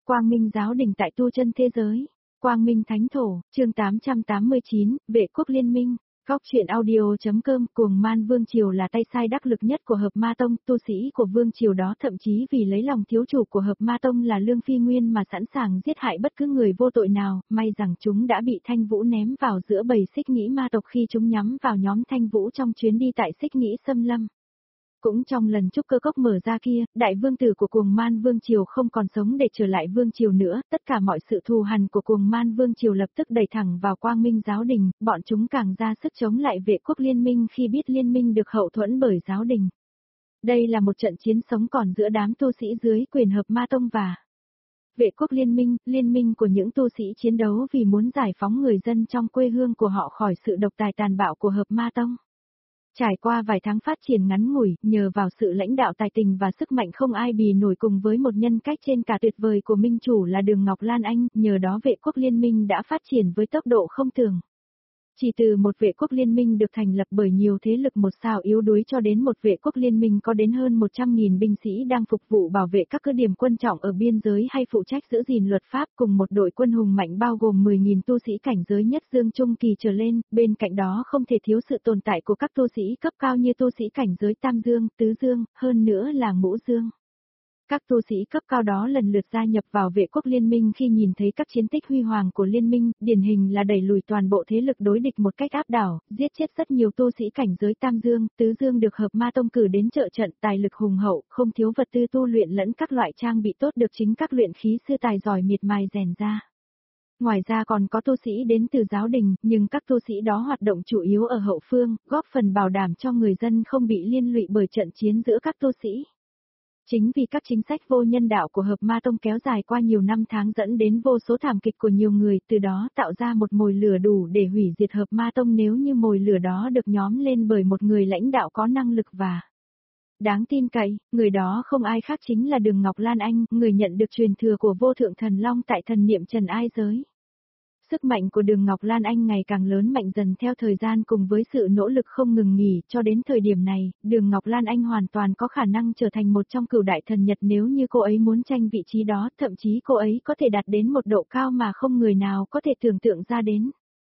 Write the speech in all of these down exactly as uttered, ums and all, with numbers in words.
Quang Minh giáo đình tại tu chân thế giới. Quang Minh Thánh Thổ, chương tám trăm tám mươi chín, Vệ quốc liên minh. Góc truyện audio.com. Cuồng Man Vương Triều là tay sai đắc lực nhất của Hợp Ma Tông, tu sĩ của Vương Triều đó thậm chí vì lấy lòng thiếu chủ của Hợp Ma Tông là Lương Phi Nguyên mà sẵn sàng giết hại bất cứ người vô tội nào, may rằng chúng đã bị Thanh Vũ ném vào giữa bầy Xích Nghĩ ma tộc khi chúng nhắm vào nhóm Thanh Vũ trong chuyến đi tại Xích Nghĩ Xâm Lâm. Cũng trong lần trúc cơ cốc mở ra kia, đại vương tử của Cuồng Man Vương Triều không còn sống để trở lại Vương Triều nữa, tất cả mọi sự thù hằn của Cuồng Man Vương Triều lập tức đẩy thẳng vào Quang Minh giáo đình, bọn chúng càng ra sức chống lại Vệ quốc liên minh khi biết liên minh được hậu thuẫn bởi giáo đình. Đây là một trận chiến sống còn giữa đám tu sĩ dưới quyền Hợp Ma Tông và Vệ quốc liên minh, liên minh của những tu sĩ chiến đấu vì muốn giải phóng người dân trong quê hương của họ khỏi sự độc tài tàn bạo của Hợp Ma Tông. Trải qua vài tháng phát triển ngắn ngủi, nhờ vào sự lãnh đạo tài tình và sức mạnh không ai bì nổi cùng với một nhân cách trên cả tuyệt vời của minh chủ là Đường Ngọc Lan Anh, nhờ đó Vệ quốc liên minh đã phát triển với tốc độ không tưởng. Chỉ từ một vệ quốc liên minh được thành lập bởi nhiều thế lực một sao yếu đuối cho đến một vệ quốc liên minh có đến hơn một trăm nghìn binh sĩ đang phục vụ bảo vệ các cứ điểm quân trọng ở biên giới hay phụ trách giữ gìn luật pháp cùng một đội quân hùng mạnh bao gồm mười nghìn tu sĩ cảnh giới nhất dương trung kỳ trở lên, bên cạnh đó không thể thiếu sự tồn tại của các tu sĩ cấp cao như tu sĩ cảnh giới tam dương, tứ dương, hơn nữa là ngũ dương. Các tu sĩ cấp cao đó lần lượt gia nhập vào vệ quốc liên minh khi nhìn thấy các chiến tích huy hoàng của liên minh, điển hình là đẩy lùi toàn bộ thế lực đối địch một cách áp đảo, giết chết rất nhiều tu sĩ cảnh giới tam dương, tứ dương được Hợp Ma Tông cử đến trợ trận, tài lực hùng hậu, không thiếu vật tư tu luyện lẫn các loại trang bị tốt được chính các luyện khí sư tài giỏi miệt mài rèn ra. Ngoài ra còn có tu sĩ đến từ giáo đình, nhưng các tu sĩ đó hoạt động chủ yếu ở hậu phương, góp phần bảo đảm cho người dân không bị liên lụy bởi trận chiến giữa các tu sĩ. Chính vì các chính sách vô nhân đạo của Hợp Ma Tông kéo dài qua nhiều năm tháng dẫn đến vô số thảm kịch của nhiều người, từ đó tạo ra một mồi lửa đủ để hủy diệt Hợp Ma Tông nếu như mồi lửa đó được nhóm lên bởi một người lãnh đạo có năng lực và đáng tin cậy, người đó không ai khác chính là Đường Ngọc Lan Anh, người nhận được truyền thừa của vô thượng thần long tại thần niệm trần ai giới. Sức mạnh của Đường Ngọc Lan Anh ngày càng lớn mạnh dần theo thời gian cùng với sự nỗ lực không ngừng nghỉ, cho đến thời điểm này, Đường Ngọc Lan Anh hoàn toàn có khả năng trở thành một trong cửu đại thần Nhật nếu như cô ấy muốn tranh vị trí đó, thậm chí cô ấy có thể đạt đến một độ cao mà không người nào có thể tưởng tượng ra đến.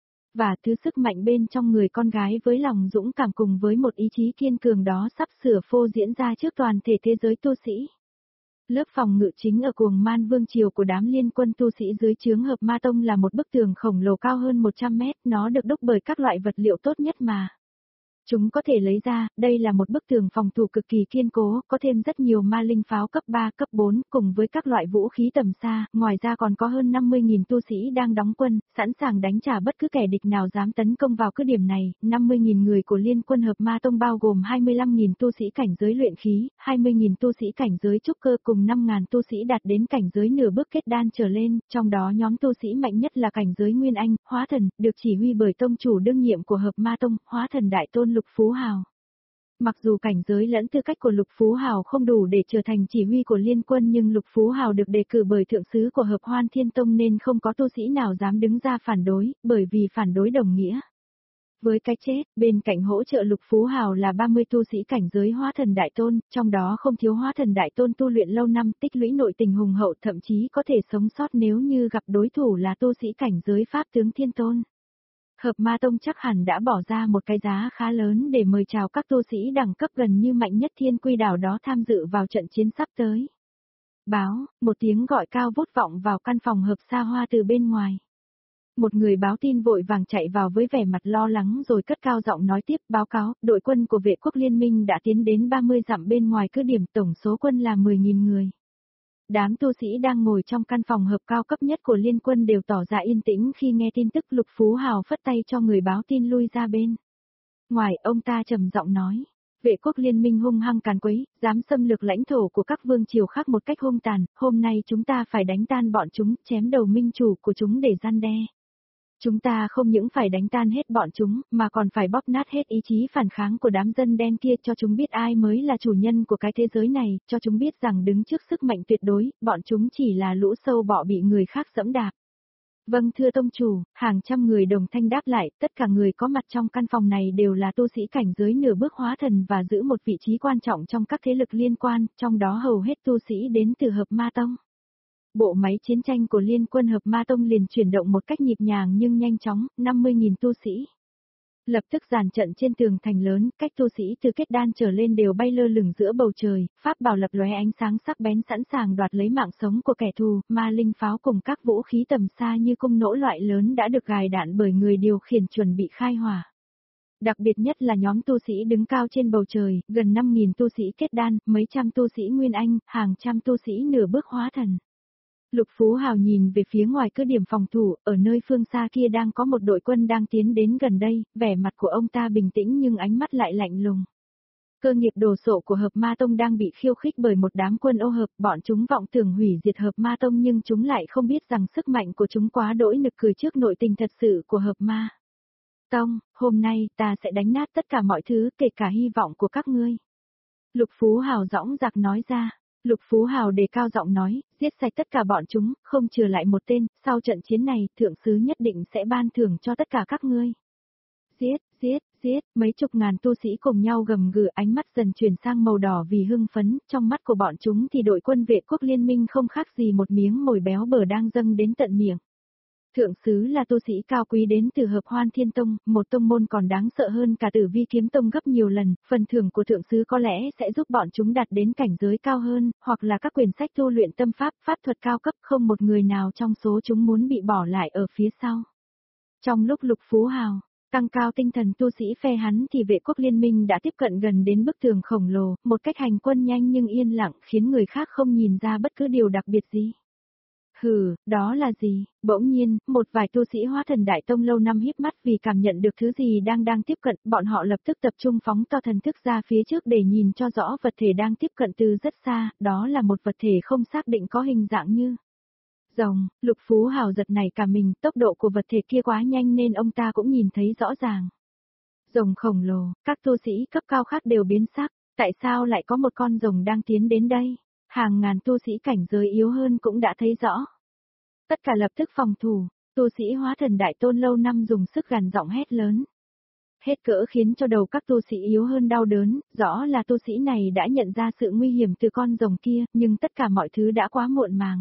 Và thứ sức mạnh bên trong người con gái với lòng dũng cảm cùng với một ý chí kiên cường đó sắp sửa phô diễn ra trước toàn thể thế giới tu sĩ. Lớp phòng ngự chính ở Cuồng Man Vương Triều của đám liên quân tu sĩ dưới trướng Hợp Ma Tông là một bức tường khổng lồ cao hơn một trăm mét, nó được đúc bởi các loại vật liệu tốt nhất mà chúng có thể lấy ra, đây là một bức tường phòng thủ cực kỳ kiên cố, có thêm rất nhiều ma linh pháo cấp ba, cấp bốn, cùng với các loại vũ khí tầm xa, ngoài ra còn có hơn năm mươi nghìn tu sĩ đang đóng quân, sẵn sàng đánh trả bất cứ kẻ địch nào dám tấn công vào cứ điểm này, năm mươi nghìn người của liên quân Hợp Ma Tông bao gồm hai mươi lăm nghìn tu sĩ cảnh giới luyện khí, hai mươi nghìn tu sĩ cảnh giới trúc cơ cùng năm nghìn tu sĩ đạt đến cảnh giới nửa bước kết đan trở lên, trong đó nhóm tu sĩ mạnh nhất là cảnh giới Nguyên Anh, Hóa Thần, được chỉ huy bởi tông chủ đương nhiệm của Hợp Ma Tông, Hóa Thần Đại Tôn Lục Phú Hào. Mặc dù cảnh giới lẫn tư cách của Lục Phú Hào không đủ để trở thành chỉ huy của liên quân nhưng Lục Phú Hào được đề cử bởi thượng sứ của Hợp Hoan Thiên Tông nên không có tu sĩ nào dám đứng ra phản đối, bởi vì phản đối đồng nghĩa với cái chết. Bên cạnh hỗ trợ Lục Phú Hào là ba mươi tu sĩ cảnh giới Hóa Thần Đại Tôn, trong đó không thiếu Hóa Thần Đại Tôn tu luyện lâu năm, tích lũy nội tình hùng hậu, thậm chí có thể sống sót nếu như gặp đối thủ là tu sĩ cảnh giới Pháp tướng Thiên Tôn. Hợp Ma Tông chắc hẳn đã bỏ ra một cái giá khá lớn để mời chào các tu sĩ đẳng cấp gần như mạnh nhất Thiên Quy Đảo đó tham dự vào trận chiến sắp tới. Báo, một tiếng gọi cao vút vọng vào căn phòng Hợp Sa Hoa từ bên ngoài. Một người báo tin vội vàng chạy vào với vẻ mặt lo lắng rồi cất cao giọng nói tiếp, báo cáo, đội quân của Vệ quốc liên minh đã tiến đến ba mươi dặm bên ngoài cứ điểm, tổng số quân là mười nghìn người. Đám tu sĩ đang ngồi trong căn phòng hợp cao cấp nhất của liên quân đều tỏ ra yên tĩnh khi nghe tin tức. Lục Phú Hào phất tay cho người báo tin lui ra bên ngoài, ông ta trầm giọng nói, Vệ quốc liên minh hung hăng càn quấy, dám xâm lược lãnh thổ của các vương triều khác một cách hung tàn, hôm nay chúng ta phải đánh tan bọn chúng, chém đầu minh chủ của chúng để răn đe. Chúng ta không những phải đánh tan hết bọn chúng, mà còn phải bóp nát hết ý chí phản kháng của đám dân đen kia, cho chúng biết ai mới là chủ nhân của cái thế giới này, cho chúng biết rằng đứng trước sức mạnh tuyệt đối, bọn chúng chỉ là lũ sâu bọ bị người khác dẫm đạp. Vâng thưa tông chủ, hàng trăm người đồng thanh đáp lại, tất cả người có mặt trong căn phòng này đều là tu sĩ cảnh giới nửa bước hóa thần và giữ một vị trí quan trọng trong các thế lực liên quan, trong đó hầu hết tu sĩ đến từ Hợp Ma Tông. Bộ máy chiến tranh của Liên quân Hợp Ma Tông liền chuyển động một cách nhịp nhàng nhưng nhanh chóng, năm mươi nghìn tu sĩ. Lập tức dàn trận trên tường thành lớn, cách tu sĩ từ kết đan trở lên đều bay lơ lửng giữa bầu trời, pháp bảo lập lóe ánh sáng sắc bén sẵn sàng đoạt lấy mạng sống của kẻ thù, ma linh pháo cùng các vũ khí tầm xa như cung nỗ loại lớn đã được gài đạn bởi người điều khiển chuẩn bị khai hỏa. Đặc biệt nhất là nhóm tu sĩ đứng cao trên bầu trời, gần năm nghìn tu sĩ kết đan, mấy trăm tu sĩ nguyên anh, hàng trăm tu sĩ nửa bước hóa thần. Lục Phú Hào nhìn về phía ngoài cứ điểm phòng thủ, ở nơi phương xa kia đang có một đội quân đang tiến đến gần đây, vẻ mặt của ông ta bình tĩnh nhưng ánh mắt lại lạnh lùng. Cơ nghiệp đồ sộ của Hợp Ma Tông đang bị khiêu khích bởi một đám quân ô hợp, bọn chúng vọng tưởng hủy diệt Hợp Ma Tông nhưng chúng lại không biết rằng sức mạnh của chúng quá đỗi nực cười trước nội tình thật sự của Hợp Ma Tông, hôm nay ta sẽ đánh nát tất cả mọi thứ kể cả hy vọng của các ngươi. Lục Phú Hào dõng dạc nói ra. Lục Phú Hào đề cao giọng nói, giết sạch tất cả bọn chúng, không trừ lại một tên, sau trận chiến này, thượng sứ nhất định sẽ ban thưởng cho tất cả các ngươi. Giết, giết, giết, mấy chục ngàn tu sĩ cùng nhau gầm gừ, ánh mắt dần chuyển sang màu đỏ vì hưng phấn, trong mắt của bọn chúng thì đội quân vệ quốc liên minh không khác gì một miếng mồi béo bở đang dâng đến tận miệng. Thượng sứ là tu sĩ cao quý đến từ Hợp Hoan Thiên Tông, một tông môn còn đáng sợ hơn cả Tử Vi Kiếm Tông gấp nhiều lần, phần thưởng của thượng sứ có lẽ sẽ giúp bọn chúng đạt đến cảnh giới cao hơn, hoặc là các quyển sách tu luyện tâm pháp, pháp thuật cao cấp, không một người nào trong số chúng muốn bị bỏ lại ở phía sau. Trong lúc Lục Phú Hào tăng cao tinh thần tu sĩ phe hắn thì vệ quốc liên minh đã tiếp cận gần đến bức tường khổng lồ, một cách hành quân nhanh nhưng yên lặng khiến người khác không nhìn ra bất cứ điều đặc biệt gì. Hừ, đó là gì? Bỗng nhiên, một vài tu sĩ Hóa Thần Đại Tông lâu năm híp mắt vì cảm nhận được thứ gì đang đang tiếp cận, bọn họ lập tức tập trung phóng to thần thức ra phía trước để nhìn cho rõ vật thể đang tiếp cận từ rất xa, đó là một vật thể không xác định có hình dạng như rồng. Lục Phú Hào giật nảy cả mình, tốc độ của vật thể kia quá nhanh nên ông ta cũng nhìn thấy rõ ràng. Rồng khổng lồ, các tu sĩ cấp cao khác đều biến sắc, tại sao lại có một con rồng đang tiến đến đây? Hàng ngàn tu sĩ cảnh giới yếu hơn cũng đã thấy rõ. Tất cả lập tức phòng thủ, tu sĩ Hóa Thần Đại Tôn lâu năm dùng sức gằn giọng hét lớn. Hết cỡ khiến cho đầu các tu sĩ yếu hơn đau đớn, rõ là tu sĩ này đã nhận ra sự nguy hiểm từ con rồng kia, nhưng tất cả mọi thứ đã quá muộn màng.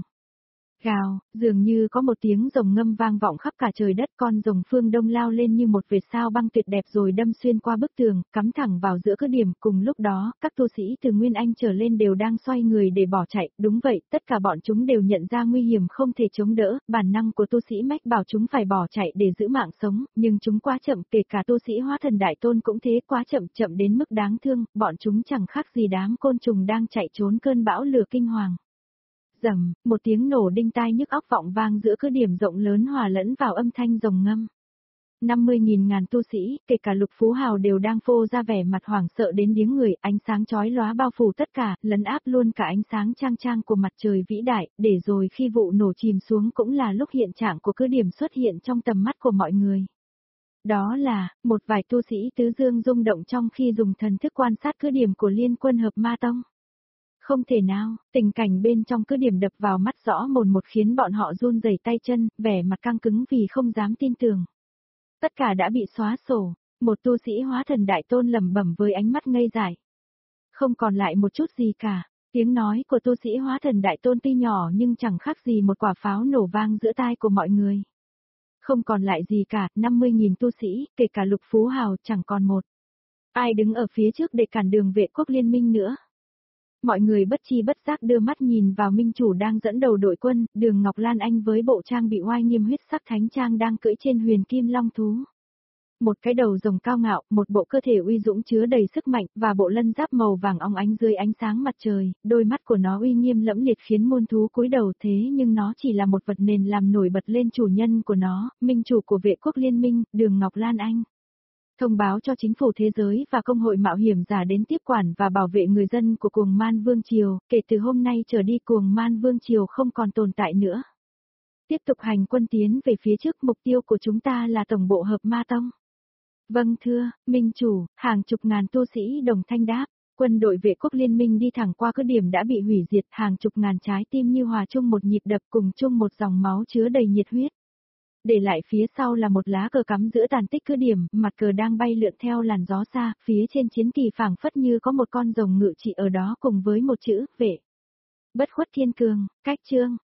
Gào, dường như có một tiếng rồng ngâm vang vọng khắp cả trời đất, con rồng phương đông lao lên như một vệt sao băng tuyệt đẹp rồi đâm xuyên qua bức tường, cắm thẳng vào giữa cứ điểm. Cùng lúc đó, các tu sĩ từ Nguyên Anh trở lên đều đang xoay người để bỏ chạy, đúng vậy, tất cả bọn chúng đều nhận ra nguy hiểm không thể chống đỡ, bản năng của tu sĩ mách bảo chúng phải bỏ chạy để giữ mạng sống, nhưng chúng quá chậm, kể cả tu sĩ Hóa Thần Đại Tôn cũng thế, quá chậm, chậm đến mức đáng thương, bọn chúng chẳng khác gì đám côn trùng đang chạy trốn cơn bão lửa kinh hoàng. Rầm, một tiếng nổ đinh tai nhức óc vọng vang giữa cứ điểm rộng lớn hòa lẫn vào âm thanh rồng ngâm. năm mươi nghìn ngàn tu sĩ, kể cả Lục Phú Hào đều đang phô ra vẻ mặt hoảng sợ đến điếng người, ánh sáng chói lóa bao phủ tất cả, lấn áp luôn cả ánh sáng chang chang của mặt trời vĩ đại, để rồi khi vụ nổ chìm xuống cũng là lúc hiện trạng của cứ điểm xuất hiện trong tầm mắt của mọi người. Đó là, một vài tu sĩ tứ dương rung động trong khi dùng thần thức quan sát cứ điểm của Liên quân Hợp Ma Tông. Không thể nào, tình cảnh bên trong cứ điểm đập vào mắt rõ mồn một khiến bọn họ run rẩy tay chân, vẻ mặt căng cứng vì không dám tin tưởng. Tất cả đã bị xóa sổ, một tu sĩ Hóa Thần Đại Tôn lẩm bẩm với ánh mắt ngây dại. Không còn lại một chút gì cả, tiếng nói của tu sĩ Hóa Thần Đại Tôn tuy nhỏ nhưng chẳng khác gì một quả pháo nổ vang giữa tai của mọi người. Không còn lại gì cả, năm mươi nghìn tu sĩ, kể cả Lục Phú Hào chẳng còn một ai đứng ở phía trước để cản đường vệ quốc liên minh nữa. Mọi người bất chi bất giác đưa mắt nhìn vào minh chủ đang dẫn đầu đội quân, Đường Ngọc Lan Anh với bộ trang bị oai nghiêm huyết sắc thánh trang đang cưỡi trên huyền kim long thú. Một cái đầu rồng cao ngạo, một bộ cơ thể uy dũng chứa đầy sức mạnh, và bộ lân giáp màu vàng óng ánh dưới ánh sáng mặt trời, đôi mắt của nó uy nghiêm lẫm liệt khiến muôn thú cúi đầu, thế nhưng nó chỉ là một vật nền làm nổi bật lên chủ nhân của nó, minh chủ của vệ quốc liên minh, Đường Ngọc Lan Anh. Thông báo cho chính phủ thế giới và công hội mạo hiểm giả đến tiếp quản và bảo vệ người dân của Cuồng Man Vương Triều, kể từ hôm nay trở đi Cuồng Man Vương Triều không còn tồn tại nữa. Tiếp tục hành quân tiến về phía trước, mục tiêu của chúng ta là tổng bộ Hợp Ma Tông. Vâng thưa, minh chủ, hàng chục ngàn tu sĩ đồng thanh đáp, quân đội vệ quốc liên minh đi thẳng qua cứ điểm đã bị hủy diệt, hàng chục ngàn trái tim như hòa chung một nhịp đập cùng chung một dòng máu chứa đầy nhiệt huyết. Để lại phía sau là một lá cờ cắm giữa tàn tích cứ điểm, mặt cờ đang bay lượn theo làn gió xa, phía trên chiến kỳ phảng phất như có một con rồng ngự trị ở đó cùng với một chữ, vệ. Bất khuất thiên cường, cách chương.